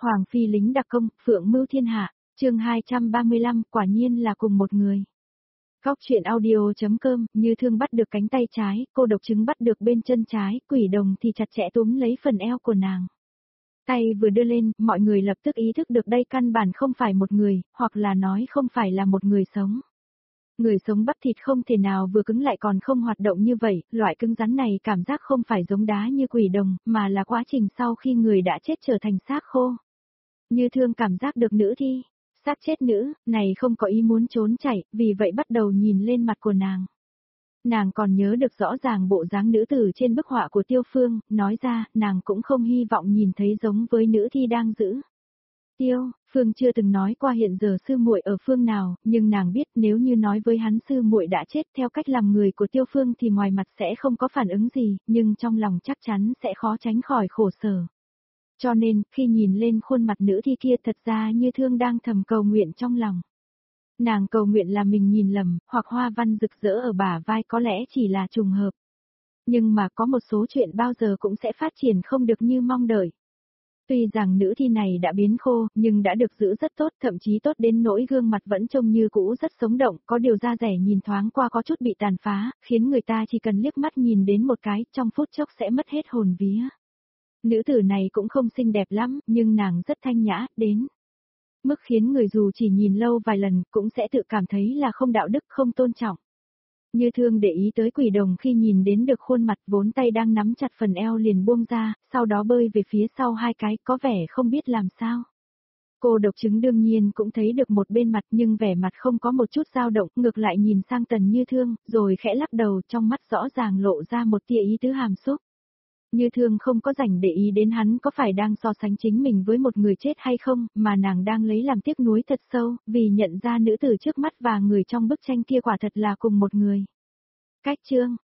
Hoàng phi lính đặc công, phượng mưu thiên hạ, chương 235, quả nhiên là cùng một người. Góc truyện audio.com, Như Thương bắt được cánh tay trái, cô độc chứng bắt được bên chân trái, Quỷ Đồng thì chặt chẽ túm lấy phần eo của nàng. Tay vừa đưa lên, mọi người lập tức ý thức được đây căn bản không phải một người, hoặc là nói không phải là một người sống. Người sống bắp thịt không thể nào vừa cứng lại còn không hoạt động như vậy, loại cứng rắn này cảm giác không phải giống đá như Quỷ Đồng, mà là quá trình sau khi người đã chết trở thành xác khô. Như Thương cảm giác được nữ thi, xác chết nữ, này không có ý muốn trốn chạy, vì vậy bắt đầu nhìn lên mặt của nàng. Nàng còn nhớ được rõ ràng bộ dáng nữ tử trên bức họa của Tiêu Phương, nói ra, nàng cũng không hy vọng nhìn thấy giống với nữ thi đang giữ. Phương chưa từng nói qua hiện giờ sư muội ở phương nào, nhưng nàng biết nếu như nói với hắn sư muội đã chết theo cách làm người của Tiêu Phương thì ngoài mặt sẽ không có phản ứng gì, nhưng trong lòng chắc chắn sẽ khó tránh khỏi khổ sở. Cho nên, khi nhìn lên khuôn mặt nữ thi kia thật ra Như Thương đang thầm cầu nguyện trong lòng. Nàng cầu nguyện là mình nhìn lầm, hoặc hoa văn rực rỡ ở bả vai có lẽ chỉ là trùng hợp. Nhưng mà có một số chuyện bao giờ cũng sẽ phát triển không được như mong đợi. Tuy rằng nữ thi này đã biến khô, nhưng đã được giữ rất tốt, thậm chí tốt đến nỗi gương mặt vẫn trông như cũ rất sống động, có điều da rẻ nhìn thoáng qua có chút bị tàn phá, khiến người ta chỉ cần liếc mắt nhìn đến một cái, trong phút chốc sẽ mất hết hồn vía. Nữ tử này cũng không xinh đẹp lắm, nhưng nàng rất thanh nhã, đến mức khiến người dù chỉ nhìn lâu vài lần cũng sẽ tự cảm thấy là không đạo đức, không tôn trọng. Như Thương để ý tới Quỷ Đồng khi nhìn đến được khuôn mặt vốn tay đang nắm chặt phần eo liền buông ra, sau đó bơi về phía sau hai cái, có vẻ không biết làm sao. Cô độc chứng đương nhiên cũng thấy được một bên mặt nhưng vẻ mặt không có một chút dao động, ngược lại nhìn sang Tần Như Thương, rồi khẽ lắc đầu, trong mắt rõ ràng lộ ra một tia ý tứ hàm xúc. Như Thương không có rảnh để ý đến hắn có phải đang so sánh chính mình với một người chết hay không, mà nàng đang lấy làm tiếc nuối thật sâu, vì nhận ra nữ tử trước mắt và người trong bức tranh kia quả thật là cùng một người. Cách chương,